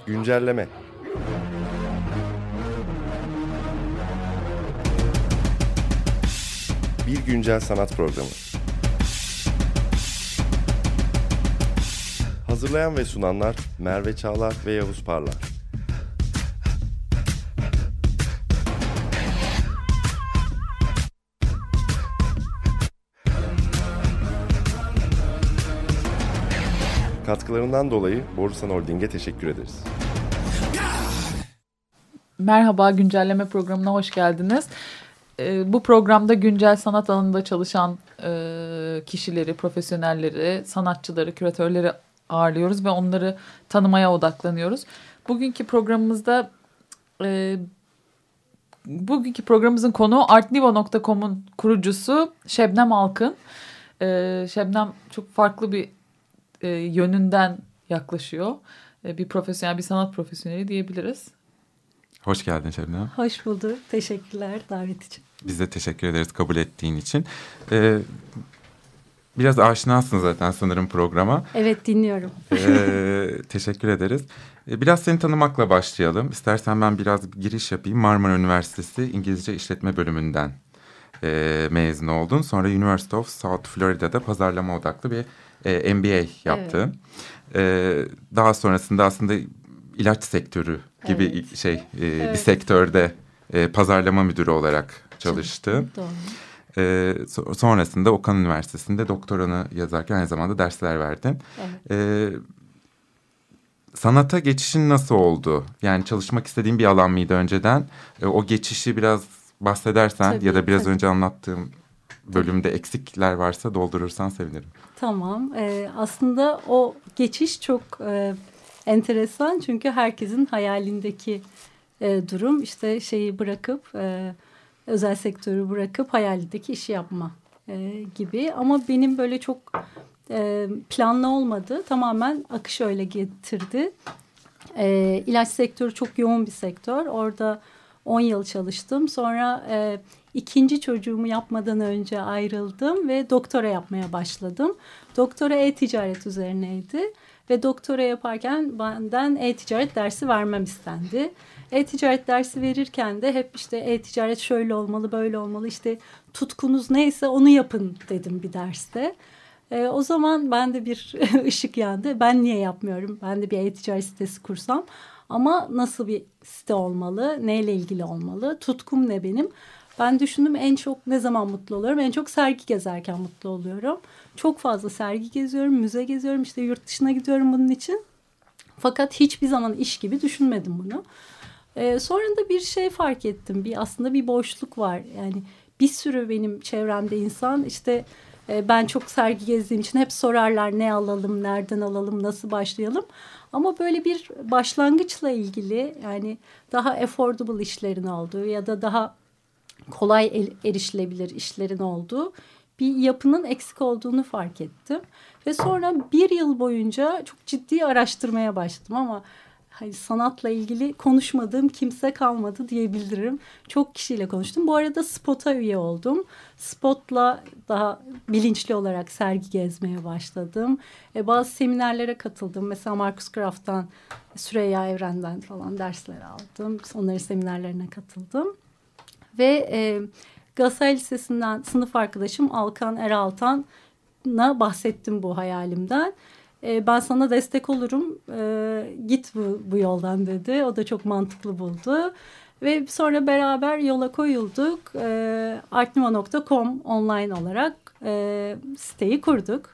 Güncelleme. Bir güncel sanat programı. Hazırlayan ve sunanlar Merve Çağlar ve Yavuz Parlar. Katkılarından dolayı Borusan Holding'e teşekkür ederiz. Merhaba, güncelleme programına hoş geldiniz. Bu programda güncel sanat alanında çalışan kişileri, profesyonelleri, sanatçıları, küratörleri ağırlıyoruz ve onları tanımaya odaklanıyoruz. Bugünkü programımızın konuğu artnivo.com'un kurucusu Şebnem Alkın. Şebnem çok farklı bir yönünden yaklaşıyor. Bir profesyonel, bir sanat profesyoneli diyebiliriz. Hoş geldin Şebnem. Hoş bulduk. Teşekkürler davet için. Biz de teşekkür ederiz kabul ettiğin için. Biraz aşinasın zaten sanırım programa. Evet, dinliyorum. Teşekkür ederiz. Biraz seni tanımakla başlayalım. İstersen ben biraz bir giriş yapayım. Marmara Üniversitesi İngilizce İşletme Bölümünden mezun oldun. Sonra University of South Florida'da pazarlama odaklı bir MBA yaptın. Evet. Daha sonrasında aslında ilaç sektörü gibi bir sektörde pazarlama müdürü olarak çalıştın. Doğru. Sonrasında Okan Üniversitesi'nde doktoranı yazarken aynı zamanda dersler verdin. Evet. Sanata geçişin nasıl oldu? Yani çalışmak istediğin bir alan mıydı önceden? O geçişi biraz bahsedersen tabii, ya da biraz önce anlattığım bölümde eksikler varsa doldurursan sevinirim. Tamam. Aslında o geçiş çok enteresan, çünkü herkesin hayalindeki durum işte şeyi bırakıp özel sektörü bırakıp hayalindeki işi yapma gibi. Ama benim böyle çok planlı olmadı. Tamamen akış öyle getirdi. İlaç sektörü çok yoğun bir sektör. Orada 10 yıl çalıştım. Sonra ikinci çocuğumu yapmadan önce ayrıldım ve doktora yapmaya başladım. Doktora e-ticaret üzerineydi. Ve doktora yaparken benden e-ticaret dersi vermem istendi. E-ticaret dersi verirken de hep işte e-ticaret şöyle olmalı, böyle olmalı, işte tutkunuz neyse onu yapın dedim bir derste. O zaman bende bir ışık yandı. Ben niye yapmıyorum? Ben de bir e-ticaret sitesi kursam. Ama nasıl bir site olmalı? Neyle ilgili olmalı? Tutkum ne benim? Ben düşündüm, en çok ne zaman mutlu oluyorum? En çok sergi gezerken mutlu oluyorum. Çok fazla sergi geziyorum, müze geziyorum, işte yurt dışına gidiyorum bunun için. Fakat hiçbir zaman iş gibi düşünmedim bunu. Sonra da bir şey fark ettim. Aslında bir boşluk var. Yani bir sürü benim çevremde insan işte ben çok sergi gezdiğim için hep sorarlar, ne alalım, nereden alalım, nasıl başlayalım. Ama böyle bir başlangıçla ilgili, yani daha affordable işlerin olduğu ya da daha kolay erişilebilir işlerin olduğu bir yapının eksik olduğunu fark ettim. Ve sonra bir yıl boyunca çok ciddi araştırmaya başladım ama sanatla ilgili konuşmadığım kimse kalmadı diyebilirim. Çok kişiyle konuştum. Bu arada Spot'a üye oldum. Spot'la daha bilinçli olarak sergi gezmeye başladım. Bazı seminerlere katıldım. Mesela Marcus Kraft'tan, Süreyya Evren'den falan dersler aldım. Onların seminerlerine katıldım. Ve Galatasaray Lisesi'nden sınıf arkadaşım Alkan Eraltan'a bahsettim bu hayalimden. Ben sana destek olurum, git bu yoldan dedi. O da çok mantıklı buldu. Ve sonra beraber yola koyulduk. artnivo.com online olarak siteyi kurduk.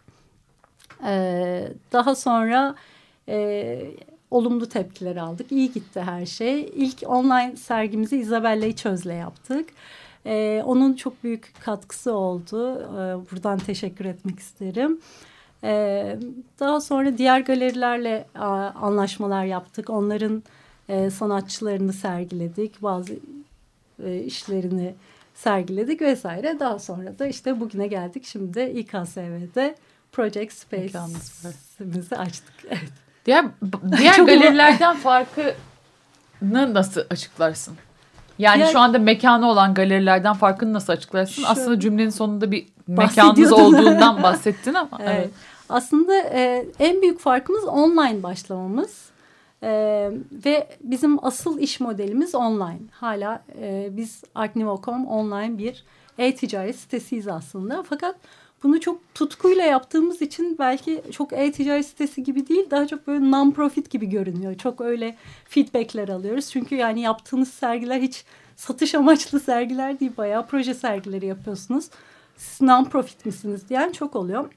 Daha sonra olumlu tepkiler aldık. İyi gitti her şey. İlk online sergimizi Isabella İçöz'le yaptık. Onun çok büyük katkısı oldu. Buradan teşekkür etmek isterim. Daha sonra diğer galerilerle anlaşmalar yaptık. Onların sanatçılarını sergiledik. Bazı işlerini sergiledik vesaire. Daha sonra da işte bugüne geldik. Şimdi de İKSV'de Project Space'imizi açtık. Evet. Diğer galerilerden farkını nasıl açıklarsın? Yani şu anda mekanı olan galerilerden farkını nasıl açıklarsın? Aslında cümlenin sonunda bir mekanınız olduğundan bahsettin ama. Evet. Aslında en büyük farkımız online başlamamız. Ve bizim asıl iş modelimiz online. Hala biz Artnivo.com online bir e-ticaret sitesiyiz aslında. Fakat bunu çok tutkuyla yaptığımız için belki çok e-ticaret sitesi gibi değil, daha çok böyle non-profit gibi görünüyor. Çok öyle feedbackler alıyoruz. Çünkü yani yaptığınız sergiler hiç satış amaçlı sergiler değil, bayağı proje sergileri yapıyorsunuz. Siz non-profit misiniz diyen çok oluyor.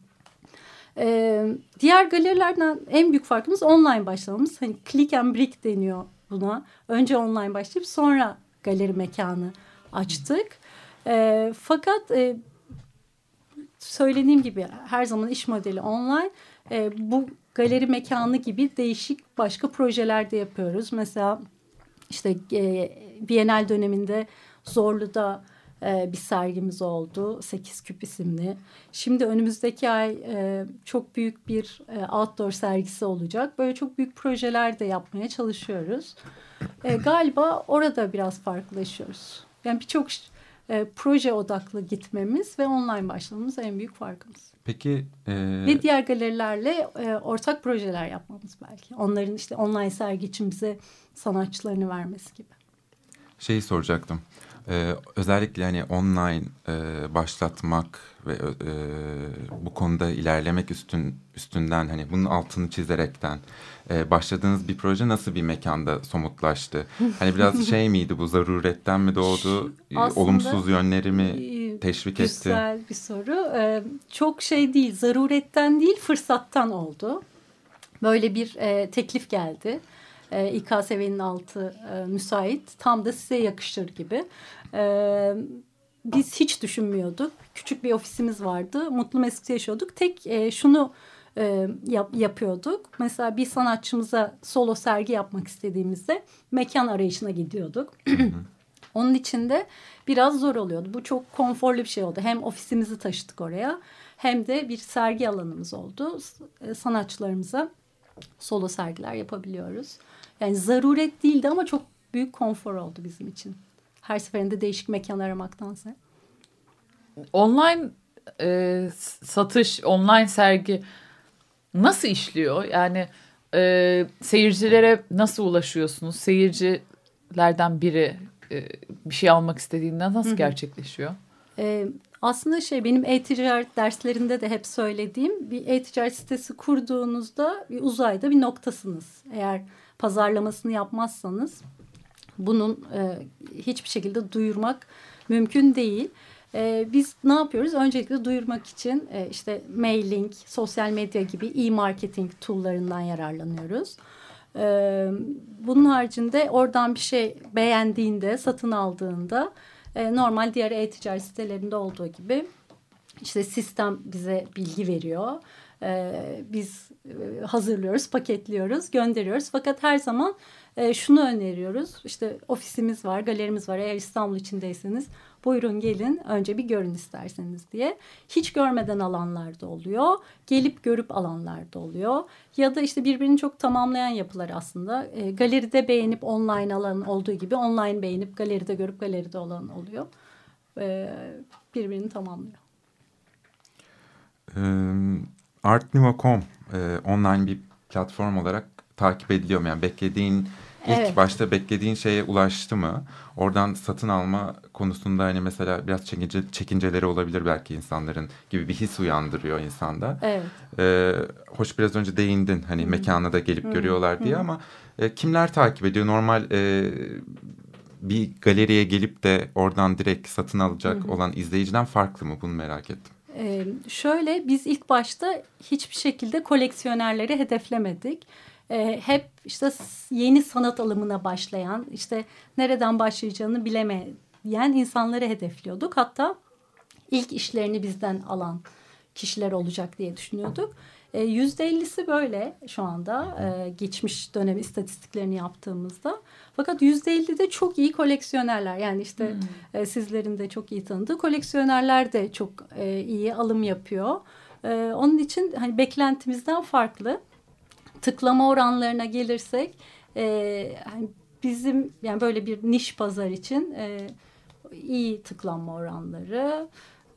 Diğer galerilerden en büyük farkımız online başlamamız. Hani click and brick deniyor buna. Önce online başlayıp sonra galeri mekanı açtık. Fakat söylediğim gibi her zaman iş modeli online. Bu galeri mekanı gibi değişik başka projeler de yapıyoruz. Mesela işte Bienal döneminde Zorlu'da bir sergimiz oldu. 8 Küp isimli. Şimdi önümüzdeki ay çok büyük bir outdoor sergisi olacak. Böyle çok büyük projeler de yapmaya çalışıyoruz. Galiba orada biraz farklılaşıyoruz. Yani birçok proje odaklı gitmemiz ve online başlamamız en büyük farkımız. Peki ve diğer galerilerle ortak projeler yapmamız belki. Onların işte online sergi için bize sanatçılarını vermesi gibi. Şeyi soracaktım. Özellikle hani online başlatmak ve bu konuda ilerlemek üstünden hani bunun altını çizerekten başladığınız bir proje nasıl bir mekanda somutlaştı? Hani biraz şey miydi, bu zaruretten mi doğdu? Olumsuz yönleri mi teşvik etti? Güzel bir soru. Çok şey değil, zaruretten değil, fırsattan oldu. Böyle bir teklif geldi. İKSV'nin altı müsait. Tam da size yakışır gibi. Biz hiç düşünmüyorduk. Küçük bir ofisimiz vardı. Mutlu mesut yaşıyorduk. Tek şunu yapıyorduk. Mesela bir sanatçımıza solo sergi yapmak istediğimizde mekan arayışına gidiyorduk. Onun için de biraz zor oluyordu. Bu çok konforlu bir şey oldu. Hem ofisimizi taşıdık oraya hem de bir sergi alanımız oldu. Sanatçılarımıza solo sergiler yapabiliyoruz. Yani zaruret değildi ama çok büyük konfor oldu bizim için. Her seferinde değişik mekan aramaktansa. Online satış, online sergi nasıl işliyor? Yani seyircilere nasıl ulaşıyorsunuz? Seyircilerden biri bir şey almak istediğinde nasıl gerçekleşiyor? Aslında benim e-ticaret derslerinde de hep söylediğim, bir e-ticaret sitesi kurduğunuzda bir uzayda bir noktasınız. Eğer pazarlamasını yapmazsanız bunun hiçbir şekilde duyurmak mümkün değil. Biz ne yapıyoruz? Öncelikle duyurmak için işte mailing, sosyal medya gibi e-marketing tool'larından yararlanıyoruz. Bunun haricinde oradan bir şey beğendiğinde, satın aldığında normal diğer e-ticaret sitelerinde olduğu gibi işte sistem bize bilgi veriyor. Biz hazırlıyoruz, paketliyoruz, gönderiyoruz. Fakat her zaman şunu öneriyoruz. İşte ofisimiz var, galerimiz var. Eğer İstanbul içindeyseniz buyurun gelin, önce bir görün isterseniz diye. Hiç görmeden alanlar da oluyor. Gelip görüp alanlar da oluyor. Ya da işte birbirini çok tamamlayan yapılar aslında. Galeride beğenip online alan olduğu gibi online beğenip galeride görüp galeride olan oluyor. Birbirini tamamlıyor. Artnivo.com online bir platform olarak takip ediliyor mu? Yani ilk başta beklediğin şeye ulaştı mı? Oradan satın alma konusunda hani mesela biraz çekinceleri olabilir belki insanların, gibi bir his uyandırıyor insanda. Evet. Hoş biraz önce değindin hani mekana da gelip görüyorlar diye ama kimler takip ediyor? Normal bir galeriye gelip de oradan direkt satın alacak olan izleyiciden farklı mı? Bunu merak ettim. Biz ilk başta hiçbir şekilde koleksiyonerleri hedeflemedik. Hep işte yeni sanat alımına başlayan, işte nereden başlayacağını bilemeyen insanları hedefliyorduk. Hatta ilk işlerini bizden alan kişiler olacak diye düşünüyorduk. %50'si böyle şu anda geçmiş dönem istatistiklerini yaptığımızda. Fakat %50 de çok iyi koleksiyonerler. Yani işte sizlerin de çok iyi tanıdığı koleksiyonerler de çok iyi alım yapıyor. Onun için hani beklentimizden farklı. Tıklama oranlarına gelirsek hani bizim yani böyle bir niş pazar için iyi tıklanma oranları.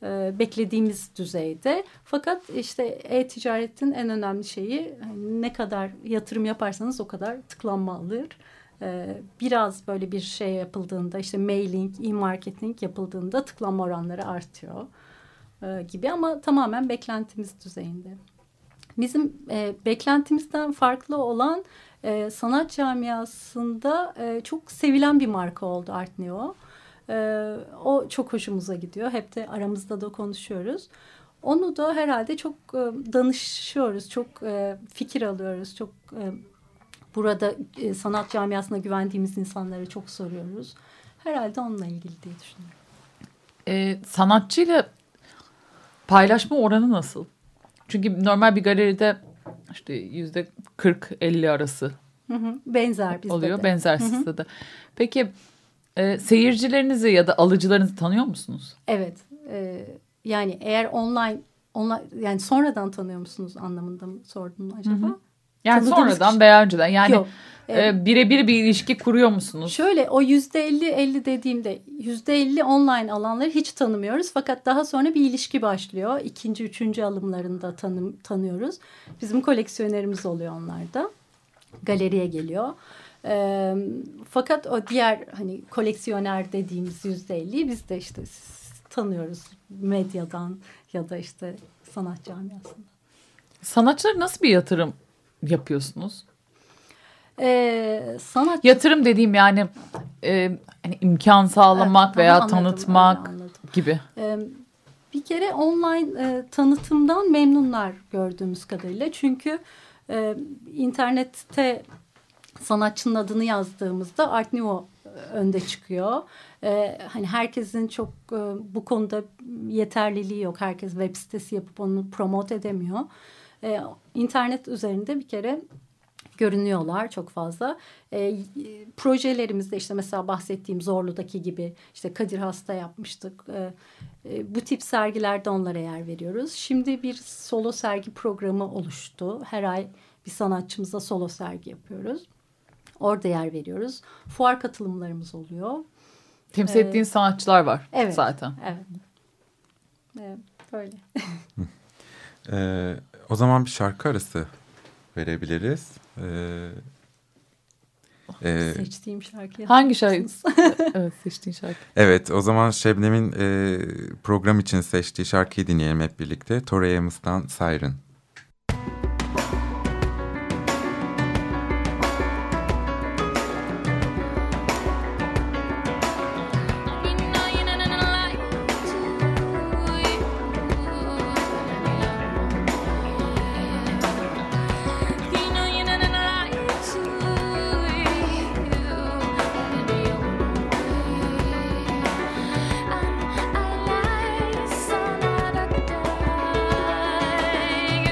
beklediğimiz düzeyde. Fakat işte e-ticaretin en önemli şeyi ne kadar yatırım yaparsanız o kadar tıklanma alır. Biraz böyle bir şey yapıldığında işte mailing, e-marketing yapıldığında tıklanma oranları artıyor gibi ama tamamen beklentimiz düzeyinde. Bizim beklentimizden farklı olan sanat camiasında çok sevilen bir marka oldu Art Nouveau. O çok hoşumuza gidiyor. Hep de aramızda da konuşuyoruz. Onu da herhalde çok danışıyoruz, çok fikir alıyoruz, çok burada sanat camiasına güvendiğimiz insanlara çok soruyoruz. Herhalde onunla ilgili diye düşünüyorum. Sanatçıyla paylaşma oranı nasıl? Çünkü normal bir galeride işte %40-50 arası benzer bizde oluyor. de. Benzer sizde de. Peki seyircilerinizi ya da alıcılarınızı tanıyor musunuz? Evet. Yani eğer online yani sonradan tanıyor musunuz anlamında mı sordun acaba? Hı hı. Yani Tanıdığınız sonradan kişi... veya önceden yani Yok. birebir bir ilişki kuruyor musunuz? Şöyle o %50 dediğimde %50 online alanları hiç tanımıyoruz. Fakat daha sonra bir ilişki başlıyor. 2. 3. alımlarında tanıyoruz. Bizim koleksiyonerimiz oluyor onlar da. Galeriye geliyor. Fakat o diğer hani koleksiyoner dediğimiz %50'yi biz de işte tanıyoruz medyadan ya da işte sanat camiasından. Sanatçılara nasıl bir yatırım yapıyorsunuz? Yatırım dediğim yani hani imkan sağlamak veya tanıtmak gibi. Bir kere online tanıtımdan memnunlar gördüğümüz kadarıyla. Çünkü internette sanatçının adını yazdığımızda Art Nouveau önde çıkıyor. Hani herkesin çok bu konuda yeterliliği yok. Herkes web sitesi yapıp onu promote edemiyor. İnternet üzerinde bir kere görünüyorlar çok fazla. Projelerimizde işte mesela bahsettiğim Zorlu'daki gibi işte Kadir Has'ta yapmıştık. Bu tip sergilerde onlara yer veriyoruz. Şimdi bir solo sergi programı oluştu. Her ay bir sanatçımıza solo sergi yapıyoruz. Orada yer veriyoruz. Fuar katılımlarımız oluyor. Temsil ettiğin sanatçılar var zaten. Evet. Böyle. O zaman bir şarkı arası verebiliriz. Seçtiğim şarkı. Hangi şarkı? Evet, seçtiğin şarkı. Evet, o zaman Şebnem'in program için seçtiği şarkıyı dinleyelim hep birlikte. Tori Amos'tan Siren. I like some other day.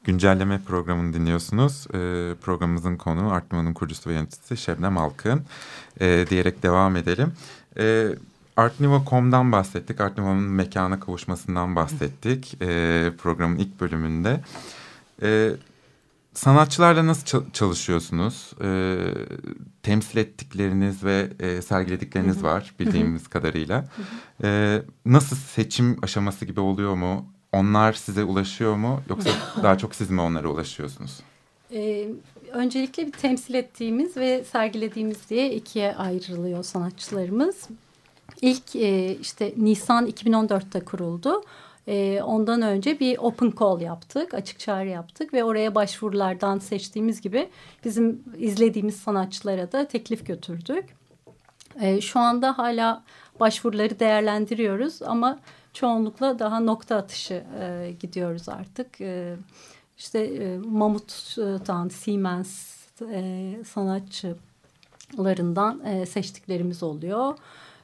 Güncelleme programını dinliyorsunuz. Programımızın konuğu Art Nouveau'nun kurucusu ve yöneticisi Şebnem Alkın diyerek devam edelim. Artnouveau.com'dan bahsettik. Art Nouveau'nun mekana kavuşmasından bahsettik programın ilk bölümünde. Sanatçılarla nasıl çalışıyorsunuz? Temsil ettikleriniz ve sergiledikleriniz var bildiğimiz kadarıyla. Nasıl, seçim aşaması gibi oluyor mu? Onlar size ulaşıyor mu? Yoksa daha çok siz mi onlara ulaşıyorsunuz? Öncelikle bir temsil ettiğimiz ve sergilediğimiz diye ikiye ayrılıyor sanatçılarımız. İlk işte Nisan 2014'te kuruldu. Ondan önce bir open call yaptık, açık çağrı yaptık ve oraya başvurulardan seçtiğimiz gibi bizim izlediğimiz sanatçılara da teklif götürdük. Şu anda hala başvuruları değerlendiriyoruz ama çoğunlukla daha nokta atışı gidiyoruz artık. İşte Mamut'tan, Siemens sanatçılarından seçtiklerimiz oluyor.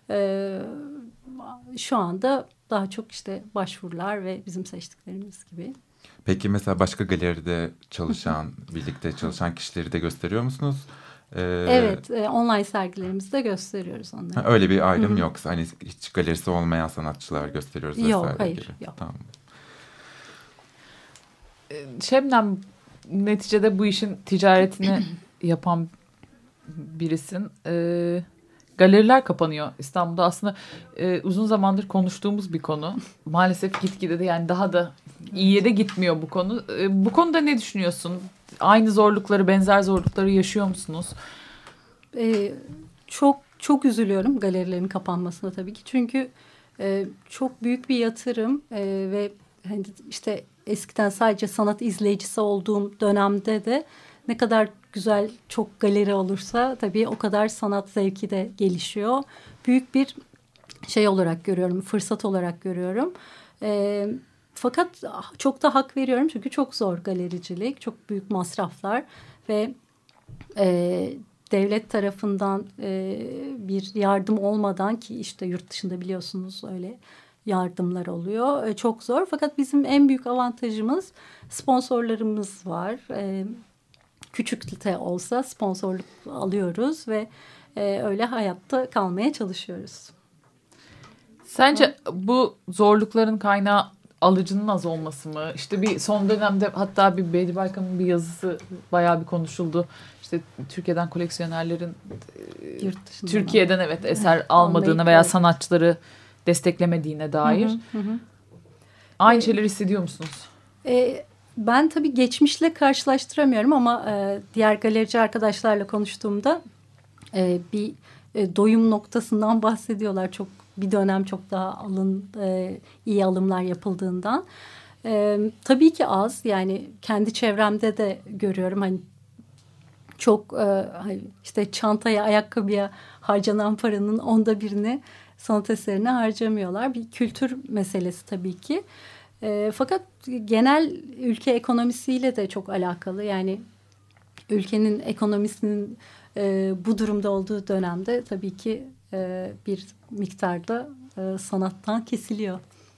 Şu anda daha çok işte başvurular ve bizim seçtiklerimiz gibi. Peki mesela başka galeride çalışan, birlikte çalışan kişileri de gösteriyor musunuz? Evet, online sergilerimizde gösteriyoruz onları. Öyle bir ayrım yoksa hani hiç galerisi olmayan sanatçılar gösteriyoruz vesaire. Yok, hayır, gibi. yok. Tamam. Şebnem, neticede bu işin ticaretini yapan birisin. Galeriler kapanıyor İstanbul'da. Aslında uzun zamandır konuştuğumuz bir konu. Maalesef gitgide de yani daha da iyiye de gitmiyor bu konu. Bu konuda ne düşünüyorsun? Aynı zorlukları, benzer zorlukları yaşıyor musunuz? Çok üzülüyorum galerilerin kapanmasına tabii ki. Çünkü çok büyük bir yatırım ve hani işte eskiden sadece sanat izleyicisi olduğum dönemde de ne kadar güzel çok galeri olursa tabii o kadar sanat zevki de gelişiyor. Büyük bir şey olarak görüyorum, fırsat olarak görüyorum. Fakat çok da hak veriyorum çünkü çok zor galericilik, çok büyük masraflar ve devlet tarafından bir yardım olmadan, ki işte yurt dışında biliyorsunuz öyle yardımlar oluyor. Çok zor, fakat bizim en büyük avantajımız sponsorlarımız var. Küçük de olsa sponsorluk alıyoruz ve öyle hayatta kalmaya çalışıyoruz. Sence bu zorlukların kaynağı alıcının az olması mı? İşte bir son dönemde hatta bir Bedi Baykam'ın bir yazısı bayağı bir konuşuldu. İşte Türkiye'den koleksiyonerlerin Türkiye'den eser almadığını veya sanatçıları desteklemediğine dair. Aynı şeyleri hissediyor musunuz? Ben tabii geçmişle karşılaştıramıyorum ama diğer galerici arkadaşlarla konuştuğumda bir doyum noktasından bahsediyorlar. Bir dönem çok daha iyi alımlar yapıldığından. Tabii ki az, yani kendi çevremde de görüyorum hani çok işte çantaya, ayakkabıya harcanan paranın 1/10'ını sanat eserine harcamıyorlar. Bir kültür meselesi tabii ki. Fakat genel ülke ekonomisiyle de çok alakalı. Yani ülkenin ekonomisinin bu durumda olduğu dönemde tabii ki bir miktarda sanattan kesiliyor.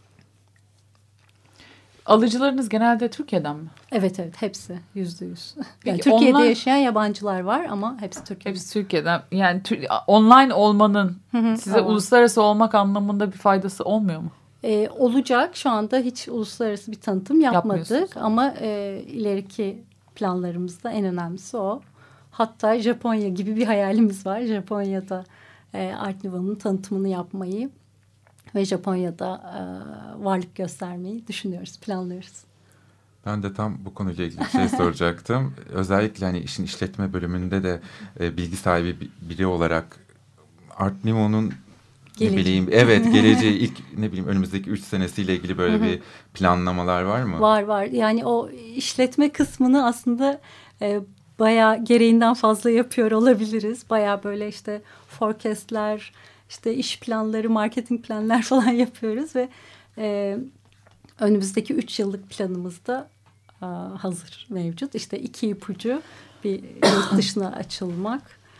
Alıcılarınız genelde Türkiye'den mi? Evet, hepsi %100. Yani Peki, Türkiye'de yaşayan yabancılar var ama hepsi Türkiye'den. Hepsi Türkiye'den. Yani online olmanın size uluslararası olmak anlamında bir faydası olmuyor mu? Olacak. Şu anda hiç uluslararası bir tanıtım yapmadık ama ileriki planlarımızda en önemlisi o. Hatta Japonya gibi bir hayalimiz var. Japonya'da Art Nouveau'nun tanıtımını yapmayı ve Japonya'da varlık göstermeyi düşünüyoruz, planlıyoruz. Ben de tam bu konuyla ilgili bir şey soracaktım. Özellikle hani işin işletme bölümünde de bilgi sahibi biri olarak Art Nouveau'nun geleceği ilk önümüzdeki 3 senesiyle ilgili böyle bir planlamalar var mı? Var. Yani o işletme kısmını aslında bayağı gereğinden fazla yapıyor olabiliriz. Bayağı böyle işte forecast'ler, işte iş planları, marketing planlar falan yapıyoruz ve önümüzdeki 3 yıllık planımızda hazır mevcut. İşte 2 ipucu, bir yurt dışına açılmak,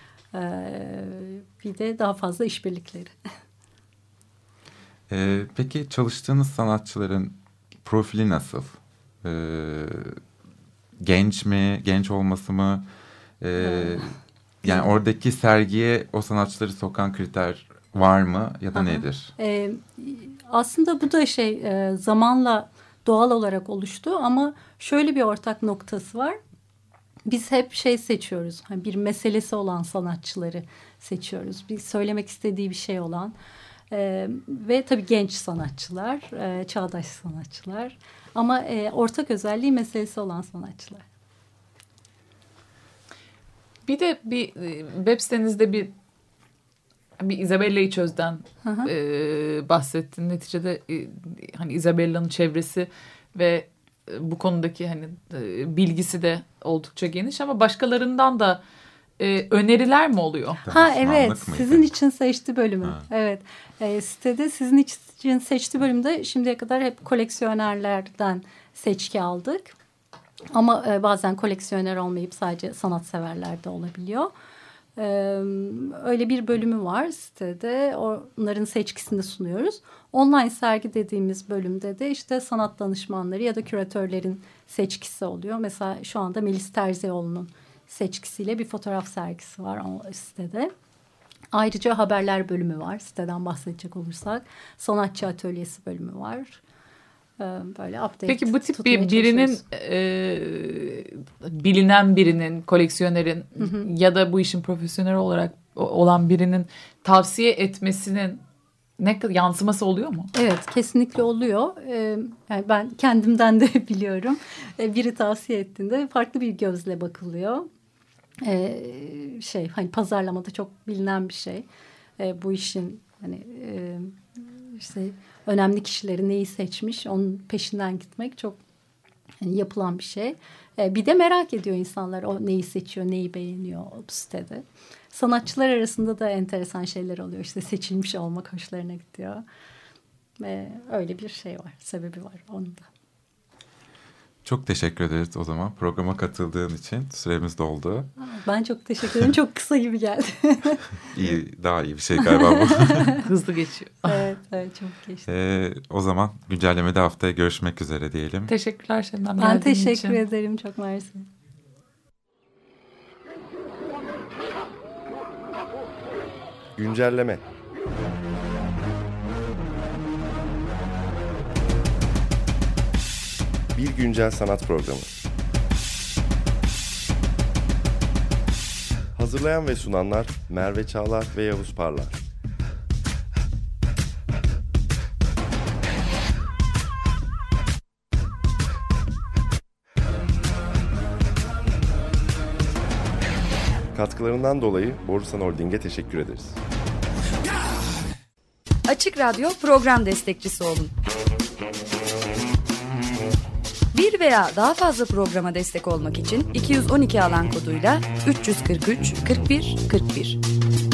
bir de daha fazla işbirlikleri. Peki çalıştığınız sanatçıların profili nasıl? genç mi, genç olması mı? Yani oradaki sergiye o sanatçıları sokan kriter var mı ya da nedir? Aslında bu da zamanla doğal olarak oluştu ama şöyle bir ortak noktası var. Biz hep seçiyoruz. Hani bir meselesi olan sanatçıları seçiyoruz. Bir söylemek istediği bir şey olan ve tabii genç sanatçılar, çağdaş sanatçılar ama ortak özelliği meselesi olan sanatçılar. Bir de bir web sitenizde bir Isabella İçöz'den bahsettin. Neticede hani Isabella'nın çevresi ve bu konudaki hani bilgisi de oldukça geniş ama başkalarından da öneriler mi oluyor? Evet, sizin için seçti bölümü. Evet, sitede sizin için seçti bölümde şimdiye kadar hep koleksiyonerlerden seçki aldık. Ama bazen koleksiyoner olmayıp sadece sanatseverler de olabiliyor. Öyle bir bölümü var sitede. Onların seçkisini sunuyoruz. Online sergi dediğimiz bölümde de işte sanat danışmanları ya da küratörlerin seçkisi oluyor. Mesela şu anda Melis Terzioğlu'nun seçkisiyle bir fotoğraf sergisi var o sitede. Ayrıca haberler bölümü var siteden bahsedecek olursak. Sanatçı atölyesi bölümü var. Böyle update. Peki bu tip birinin bilinen birinin, koleksiyonerin ya da bu işin profesyonel olarak olan birinin tavsiye etmesinin yansıması oluyor mu? Evet, kesinlikle oluyor. Yani ben kendimden de biliyorum. Biri tavsiye ettiğinde farklı bir gözle bakılıyor. Hani pazarlamada çok bilinen bir şey. Bu işin hani önemli kişileri neyi seçmiş, onun peşinden gitmek çok yapılan bir şey. Bir de merak ediyor insanlar o neyi seçiyor, neyi beğeniyor o sitede. Sanatçılar arasında da enteresan şeyler oluyor. İşte seçilmiş olmak hoşlarına gidiyor. Öyle bir şey var, sebebi var onun da. Çok teşekkür ederiz o zaman programa katıldığın için. Süremiz doldu. Ben çok teşekkür ederim. Çok kısa gibi geldi. Daha iyi bir şey galiba bu. Hızlı geçiyor. Evet çok geçti. O zaman güncellemede haftaya görüşmek üzere diyelim. Teşekkürler Şebnem. Ben teşekkür ederim. Çok mersi. Güncelleme. Bir güncel sanat programı. Hazırlayan ve sunanlar Merve Çağlar ve Yavuz Parlar. Katkılarından dolayı Borusan Holding'e teşekkür ederiz. Açık Radyo program destekçisi olun. Bir veya daha fazla programa destek olmak için 212 alan koduyla 343 41 41.